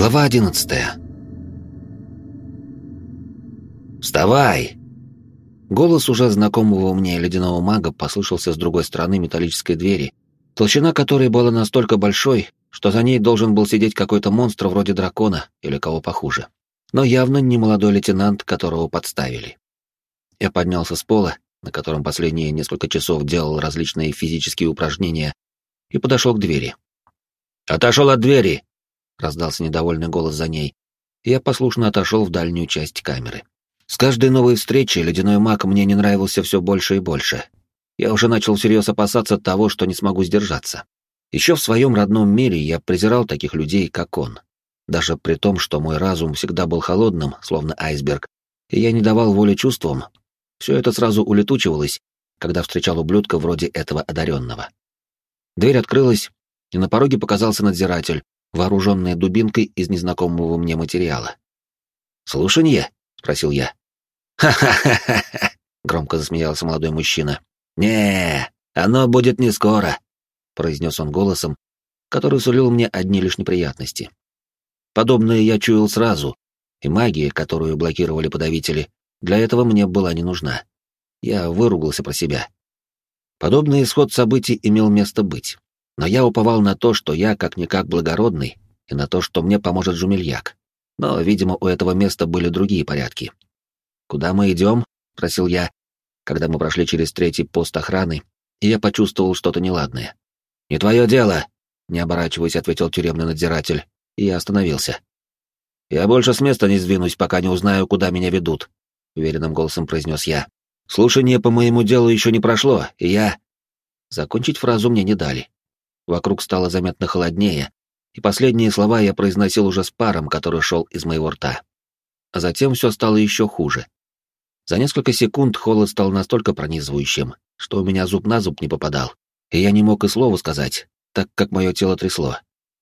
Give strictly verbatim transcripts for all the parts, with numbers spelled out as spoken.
Глава одиннадцатая. «Вставай!» Голос уже знакомого мне ледяного мага послышался с другой стороны металлической двери, толщина которой была настолько большой, что за ней должен был сидеть какой-то монстр вроде дракона или кого похуже. Но явно не молодой лейтенант, которого подставили. Я поднялся с пола, на котором последние несколько часов делал различные физические упражнения, и подошел к двери. «Отошел от двери!» — раздался недовольный голос за ней, и я послушно отошел в дальнюю часть камеры. С каждой новой встречей ледяной маг мне не нравился все больше и больше. Я уже начал всерьез опасаться того, что не смогу сдержаться. Еще в своем родном мире я презирал таких людей, как он. Даже при том, что мой разум всегда был холодным, словно айсберг, и я не давал воли чувствам, все это сразу улетучивалось, когда встречал ублюдка вроде этого одаренного. Дверь открылась, и на пороге показался надзиратель, вооруженный дубинкой из незнакомого мне материала. «Слушанье?» — спросил я. «Ха-ха-ха-ха!» — громко засмеялся молодой мужчина. «Не, оно будет не скоро», — произнес он голосом, который сулил мне одни лишь неприятности. Подобное я чуял сразу, и магия, которую блокировали подавители, для этого мне была не нужна. Я выругался про себя. Подобный исход событий имел место быть, но я уповал на то, что я как-никак благородный, и на то, что мне поможет Жумельяк. Но, видимо, у этого места были другие порядки. «Куда мы идем?» — спросил я, когда мы прошли через третий пост охраны, и я почувствовал что-то неладное. «Не твое дело!» — не оборачиваясь, ответил тюремный надзиратель, и я остановился. «Я больше с места не сдвинусь, пока не узнаю, куда меня ведут», — уверенным голосом произнес я. «Слушание по моему делу еще не прошло, и я...» Закончить фразу мне не дали. Вокруг стало заметно холоднее, и последние слова я произносил уже с паром, который шел из моего рта. А затем все стало еще хуже. За несколько секунд холод стал настолько пронизывающим, что у меня зуб на зуб не попадал, и я не мог и слова сказать, так как мое тело трясло.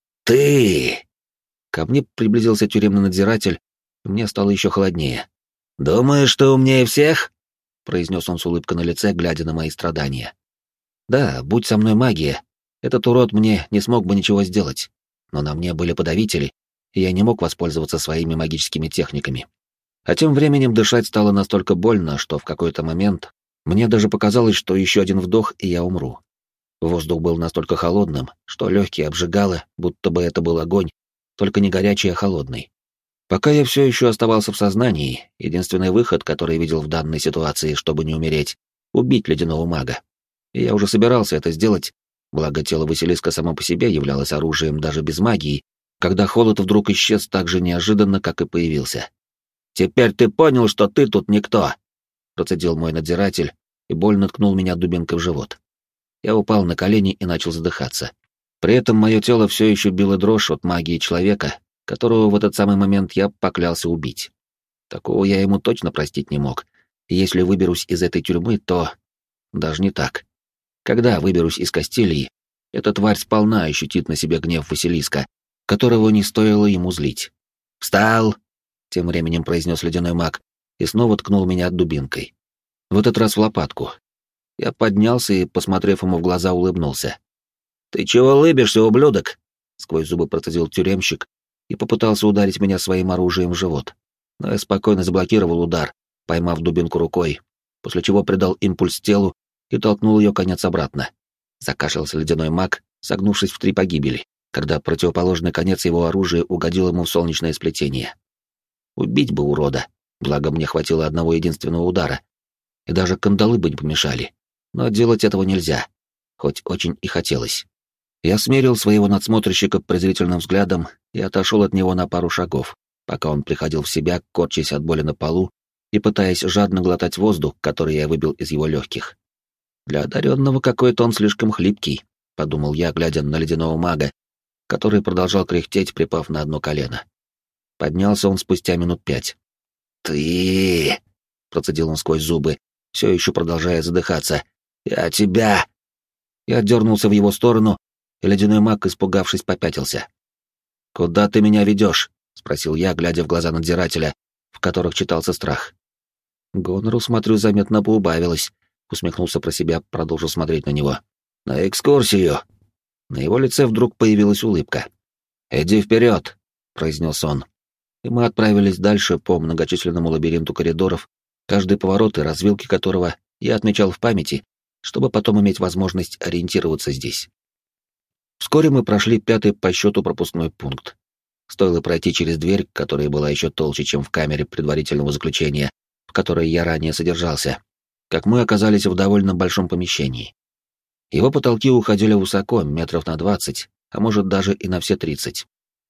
«Ты!» Ко мне приблизился тюремный надзиратель, и мне стало еще холоднее. «Думаешь, ты умнее всех?» — произнес он с улыбкой на лице, глядя на мои страдания. «Да, будь со мной магия, этот урод мне не смог бы ничего сделать, но на мне были подавители, и я не мог воспользоваться своими магическими техниками. А тем временем дышать стало настолько больно, что в какой-то момент мне даже показалось, что еще один вдох, и я умру. Воздух был настолько холодным, что легкие обжигало, будто бы это был огонь, только не горячий, а холодный. Пока я все еще оставался в сознании, единственный выход, который видел в данной ситуации, чтобы не умереть — убить ледяного мага. И я уже собирался это сделать, благо тело Василиска само по себе являлось оружием даже без магии, когда холод вдруг исчез так же неожиданно, как и появился. «Теперь ты понял, что ты тут никто!» — процедил мой надзиратель и больно ткнул меня дубинкой в живот. Я упал на колени и начал задыхаться. При этом мое тело все еще било дрожь от магии человека, которого в этот самый момент я поклялся убить. Такого я ему точно простить не мог. И если выберусь из этой тюрьмы, то... Даже не так. Когда выберусь из Кастилии, эта тварь сполна ощутит на себе гнев Василиска, которого не стоило ему злить. «Встал!» — тем временем произнес ледяной маг и снова ткнул меня дубинкой. В этот раз в лопатку. Я поднялся и, посмотрев ему в глаза, улыбнулся. «Ты чего улыбишься, ублюдок?» — сквозь зубы процедил тюремщик и попытался ударить меня своим оружием в живот. Но я спокойно заблокировал удар, поймав дубинку рукой, после чего придал импульс телу и толкнул ее конец обратно. Закашлялся ледяной маг, согнувшись в три погибели, когда противоположный конец его оружия угодил ему в солнечное сплетение. Убить бы урода, благо мне хватило одного единственного удара, и даже кандалы бы не помешали, но делать этого нельзя, хоть очень и хотелось. Я смерил своего надсмотрщика презрительным взглядом и отошел от него на пару шагов, пока он приходил в себя, корчась от боли на полу и пытаясь жадно глотать воздух, который я выбил из его легких. «Для одаренного какой-то он слишком хлипкий», — подумал я, глядя на ледяного мага, который продолжал кряхтеть, припав на одно колено. Поднялся он спустя минут пять. «Ты...» — процедил он сквозь зубы, все еще продолжая задыхаться. «Я тебя...» Я дернулся в его сторону, и ледяной маг, испугавшись, попятился. «Куда ты меня ведешь?» — спросил я, глядя в глаза надзирателя, в которых читался страх. Гонору, смотрю, заметно поубавилось. Усмехнулся про себя, продолжил смотреть на него. «На экскурсию!» На его лице вдруг появилась улыбка. «Иди вперед!» — произнес он. И мы отправились дальше по многочисленному лабиринту коридоров, каждый поворот и развилки которого я отмечал в памяти, чтобы потом иметь возможность ориентироваться здесь. Вскоре мы прошли пятый по счету пропускной пункт. Стоило пройти через дверь, которая была еще толще, чем в камере предварительного заключения, в которой я ранее содержался, как мы оказались в довольно большом помещении. Его потолки уходили высоко, метров на двадцать, а может даже и на все тридцать.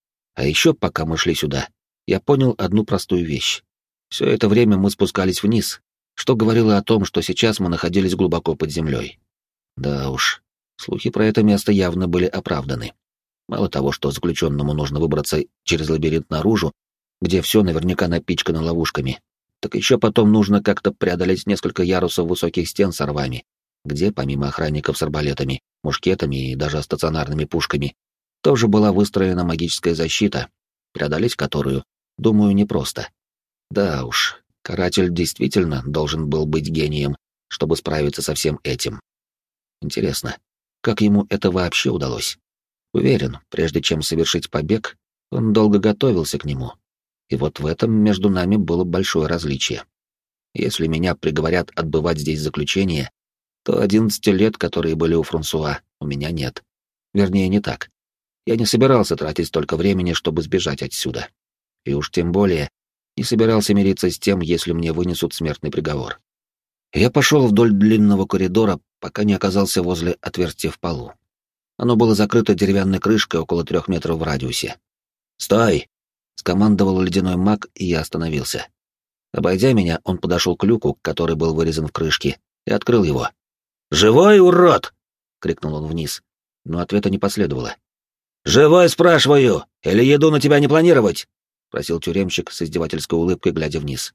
А еще, пока мы шли сюда, я понял одну простую вещь. Все это время мы спускались вниз, что говорило о том, что сейчас мы находились глубоко под землей. Да уж, слухи про это место явно были оправданы. Мало того, что заключенному нужно выбраться через лабиринт наружу, где все наверняка напичкано ловушками, так еще потом нужно как-то преодолеть несколько ярусов высоких стен с рвами, где, помимо охранников с арбалетами, мушкетами и даже стационарными пушками, тоже была выстроена магическая защита, преодолеть которую, думаю, непросто. Да уж, каратель действительно должен был быть гением, чтобы справиться со всем этим. Интересно, как ему это вообще удалось? Уверен, прежде чем совершить побег, он долго готовился к нему. И вот в этом между нами было большое различие. Если меня приговорят отбывать здесь заключение, то одиннадцати лет, которые были у Франсуа, у меня нет. Вернее, не так. Я не собирался тратить столько времени, чтобы сбежать отсюда. И уж тем более не собирался мириться с тем, если мне вынесут смертный приговор. Я пошел вдоль длинного коридора, пока не оказался возле отверстия в полу. Оно было закрыто деревянной крышкой около трех метров в радиусе. «Стой!» — скомандовал ледяной маг, и я остановился. Обойдя меня, он подошел к люку, который был вырезан в крышке, и открыл его. «Живой, урод!» — крикнул он вниз, но ответа не последовало. «Живой, спрашиваю! Или еду на тебя не планировать?» — просил тюремщик с издевательской улыбкой, глядя вниз.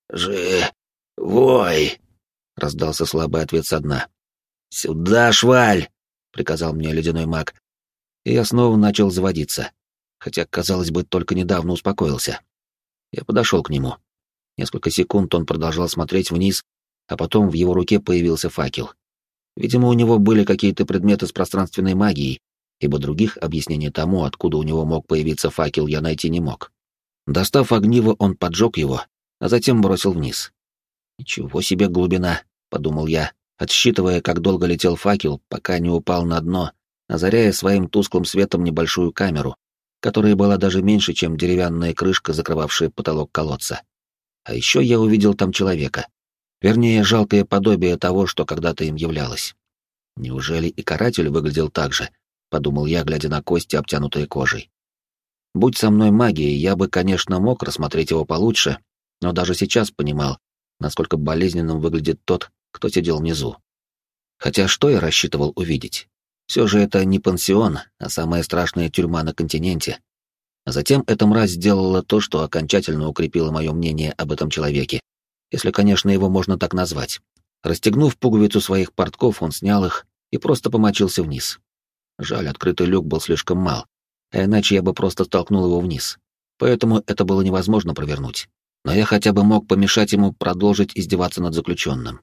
«Живой!» — раздался слабый ответ со дна. «Сюда, шваль!» — приказал мне ледяной маг. И я снова начал заводиться, хотя, казалось бы, только недавно успокоился. Я подошел к нему. Несколько секунд он продолжал смотреть вниз, а потом в его руке появился факел. Видимо, у него были какие-то предметы с пространственной магией, ибо других объяснений тому, откуда у него мог появиться факел, я найти не мог. Достав огниво, он поджег его, а затем бросил вниз. «Ничего себе глубина», — подумал я, отсчитывая, как долго летел факел, пока не упал на дно, озаряя своим тусклым светом небольшую камеру, которая была даже меньше, чем деревянная крышка, закрывавшая потолок колодца. А еще я увидел там человека. Вернее, жалкое подобие того, что когда-то им являлось. Неужели и каратель выглядел так же? Подумал я, глядя на кости, обтянутые кожей. Будь со мной магией, я бы, конечно, мог рассмотреть его получше, но даже сейчас понимал, насколько болезненным выглядит тот, кто сидел внизу. Хотя что я рассчитывал увидеть? Все же это не пансион, а самая страшная тюрьма на континенте. А затем эта мразь сделала то, что окончательно укрепило мое мнение об этом человеке, если, конечно, его можно так назвать. Расстегнув пуговицу своих портков, он снял их и просто помочился вниз. Жаль, открытый люк был слишком мал, а иначе я бы просто столкнул его вниз. Поэтому это было невозможно провернуть. Но я хотя бы мог помешать ему продолжить издеваться над заключенным.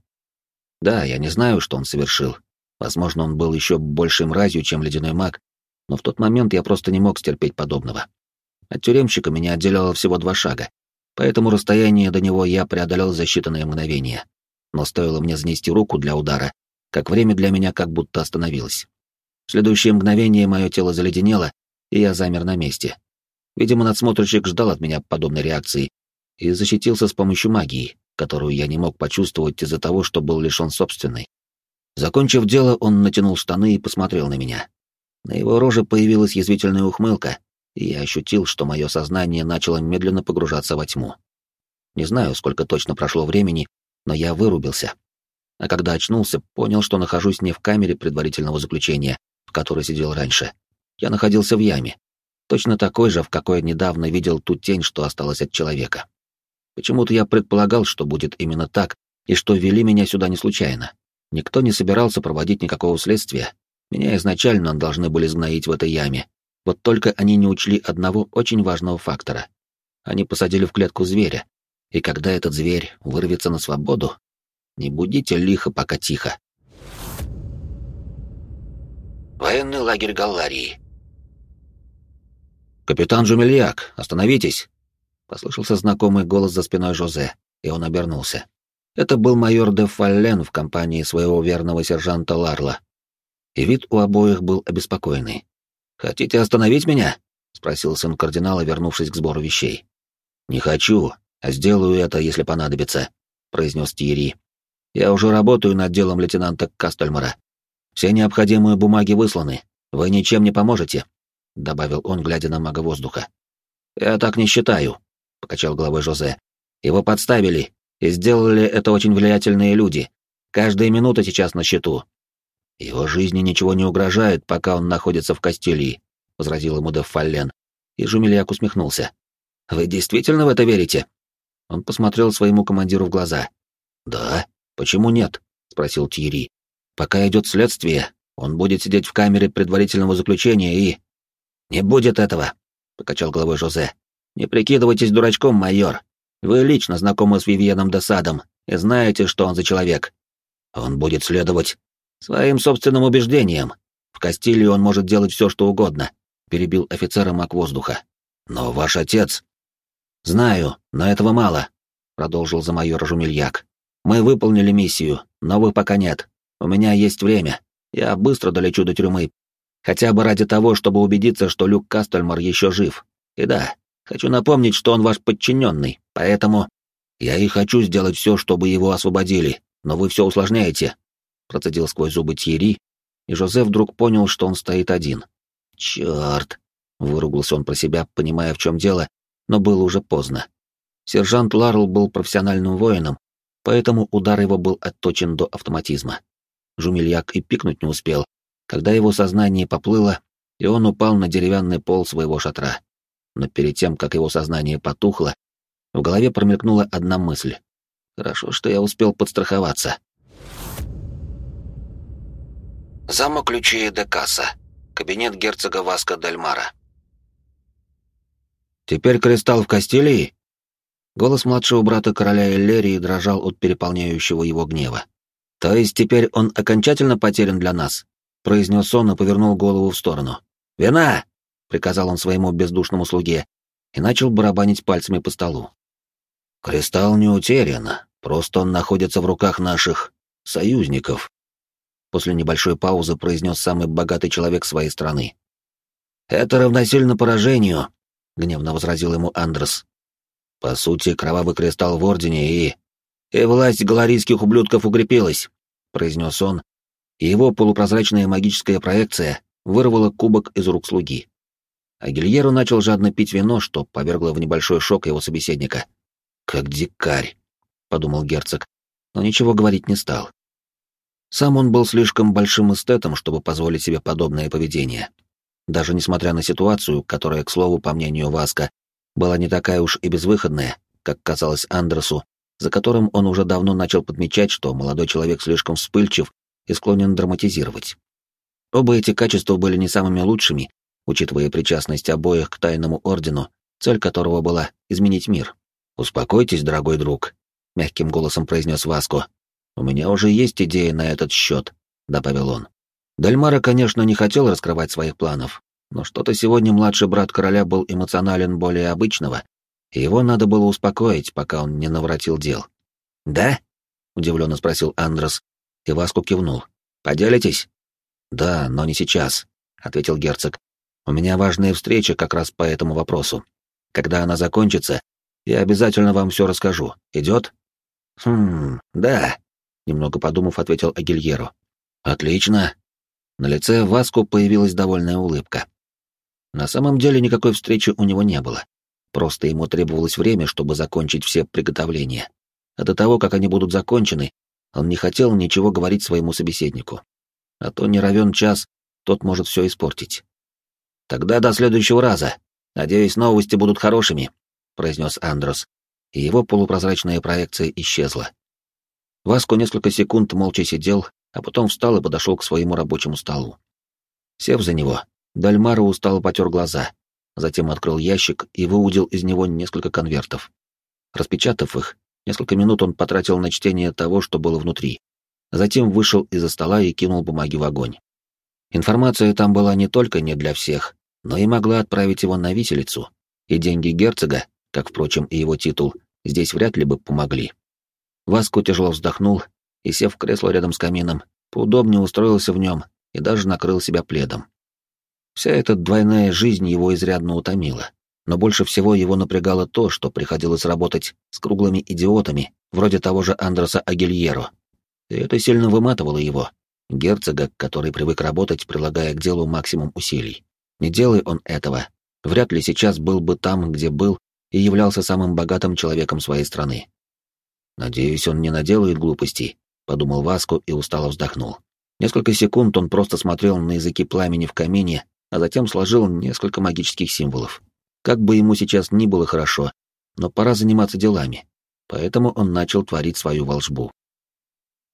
Да, я не знаю, что он совершил. Возможно, он был еще большей мразью, чем ледяной маг, но в тот момент я просто не мог стерпеть подобного. От тюремщика меня отделяло всего два шага, поэтому расстояние до него я преодолел за считанные мгновения. Но стоило мне занести руку для удара, как время для меня как будто остановилось. В следующее мгновение мое тело заледенело, и я замер на месте. Видимо, надсмотрщик ждал от меня подобной реакции и защитился с помощью магии, которую я не мог почувствовать из-за того, что был лишен собственной. Закончив дело, он натянул штаны и посмотрел на меня. На его роже появилась язвительная ухмылка, и я ощутил, что мое сознание начало медленно погружаться во тьму. Не знаю, сколько точно прошло времени, но я вырубился. А когда очнулся, понял, что нахожусь не в камере предварительного заключения, в которой сидел раньше. Я находился в яме, точно такой же, в какой недавно видел ту тень, что осталась от человека. Почему-то я предполагал, что будет именно так, и что вели меня сюда не случайно. Никто не собирался проводить никакого следствия. Меня изначально должны были сгноить в этой яме. Вот только они не учли одного очень важного фактора. Они посадили в клетку зверя, и когда этот зверь вырвется на свободу, не будите лихо, пока тихо. Военный лагерь Галларии. «Капитан Жумельяк, остановитесь!» Послышался знакомый голос за спиной Жозе, и он обернулся. Это был майор де Фаллен в компании своего верного сержанта Ларла. И вид у обоих был обеспокоенный. «Хотите остановить меня?» — спросил сын кардинала, вернувшись к сбору вещей. «Не хочу, а сделаю это, если понадобится», — произнес Тьерри. «Я уже работаю над делом лейтенанта Кастельмара. Все необходимые бумаги высланы. Вы ничем не поможете», — добавил он, глядя на мага воздуха. «Я так не считаю», — покачал головой Жозе. «Его подставили, и сделали это очень влиятельные люди. Каждая минута сейчас на счету». «Его жизни ничего не угрожает, пока он находится в Кастилии», — возразил ему де Фаллен, и Жумельяк усмехнулся. «Вы действительно в это верите?» Он посмотрел своему командиру в глаза. «Да, почему нет?» — спросил Тьерри. «Пока идет следствие, он будет сидеть в камере предварительного заключения и...» «Не будет этого», — покачал головой Жозе. «Не прикидывайтесь дурачком, майор. Вы лично знакомы с Вивьеном де Садом и знаете, что он за человек. Он будет следовать своим собственным убеждениям. В Кастилии он может делать все, что угодно», — перебил офицера маг воздуха. «Но ваш отец...» «Знаю, но этого мало», — продолжил за майора Жумельяк. «Мы выполнили миссию, но вы пока нет. У меня есть время. Я быстро долечу до тюрьмы. Хотя бы ради того, чтобы убедиться, что Люк Кастельмар еще жив. И да, хочу напомнить, что он ваш подчиненный, поэтому... Я и хочу сделать все, чтобы его освободили, но вы все усложняете», — процедил сквозь зубы Тьерри, и Жозе вдруг понял, что он стоит один. «Черт!» — выругался он про себя, понимая, в чем дело, но было уже поздно. Сержант Ларл был профессиональным воином, поэтому удар его был отточен до автоматизма. Жумельяк и пикнуть не успел, когда его сознание поплыло, и он упал на деревянный пол своего шатра. Но перед тем, как его сознание потухло, в голове промелькнула одна мысль. «Хорошо, что я успел подстраховаться». Замок Лючия де Касса. Кабинет герцога Васко дель Мара. «Теперь кристалл в Кастилии?» Голос младшего брата короля Эллерии дрожал от переполняющего его гнева. «То есть теперь он окончательно потерян для нас?» — произнес он и повернул голову в сторону. «Вина!» — приказал он своему бездушному слуге и начал барабанить пальцами по столу. «Кристалл не утерян, просто он находится в руках наших союзников», — после небольшой паузы произнес самый богатый человек своей страны. «Это равносильно поражению», — гневно возразил ему Андрес. «По сути, кровавый кристалл в Ордене и... и власть галарийских ублюдков укрепилась», — произнес он, и его полупрозрачная магическая проекция вырвала кубок из рук слуги. А Гильеро начал жадно пить вино, что повергло в небольшой шок его собеседника. «Как дикарь», — подумал герцог, но ничего говорить не стал. Сам он был слишком большим эстетом, чтобы позволить себе подобное поведение. Даже несмотря на ситуацию, которая, к слову, по мнению Васка, была не такая уж и безвыходная, как казалось Андресу, за которым он уже давно начал подмечать, что молодой человек слишком вспыльчив и склонен драматизировать. Оба эти качества были не самыми лучшими, учитывая причастность обоих к тайному ордену, цель которого была изменить мир. «Успокойтесь, дорогой друг», — мягким голосом произнес Васко. «У меня уже есть идея на этот счет», — добавил он. Дель Маро, конечно, не хотел раскрывать своих планов, но что-то сегодня младший брат короля был эмоционален более обычного, и его надо было успокоить, пока он не наворотил дел. «Да?» — удивленно спросил Андрес, и Васко кивнул. «Поделитесь?» «Да, но не сейчас», — ответил герцог. «У меня важная встреча как раз по этому вопросу. Когда она закончится, я обязательно вам все расскажу. Идет?» «Хм, да», — немного подумав, ответил Агильеро. «Отлично». На лице Васко появилась довольная улыбка. На самом деле никакой встречи у него не было. Просто ему требовалось время, чтобы закончить все приготовления. А до того, как они будут закончены, он не хотел ничего говорить своему собеседнику. А то не равен час, тот может все испортить. «Тогда до следующего раза. Надеюсь, новости будут хорошими», — произнес Андрес, и его полупрозрачная проекция исчезла. Васко несколько секунд молча сидел, а потом встал и подошел к своему рабочему столу. Сев за него, Дель Маро устало потер глаза, затем открыл ящик и выудил из него несколько конвертов. Распечатав их, несколько минут он потратил на чтение того, что было внутри. Затем вышел из-за стола и кинул бумаги в огонь. Информация там была не только не для всех, но и могла отправить его на виселицу, и деньги герцога, как, впрочем, и его титул, здесь вряд ли бы помогли. Васко тяжело вздохнул и, сев в кресло рядом с камином, поудобнее устроился в нем и даже накрыл себя пледом. Вся эта двойная жизнь его изрядно утомила, но больше всего его напрягало то, что приходилось работать с круглыми идиотами, вроде того же Андреса Агильеро. И это сильно выматывало его, герцога, который привык работать, прилагая к делу максимум усилий. Не делай он этого, вряд ли сейчас был бы там, где был, и являлся самым богатым человеком своей страны. «Надеюсь, он не наделает глупостей», — подумал Васко и устало вздохнул. Несколько секунд он просто смотрел на языки пламени в камине, а затем сложил несколько магических символов. Как бы ему сейчас ни было хорошо, но пора заниматься делами, поэтому он начал творить свою волшбу.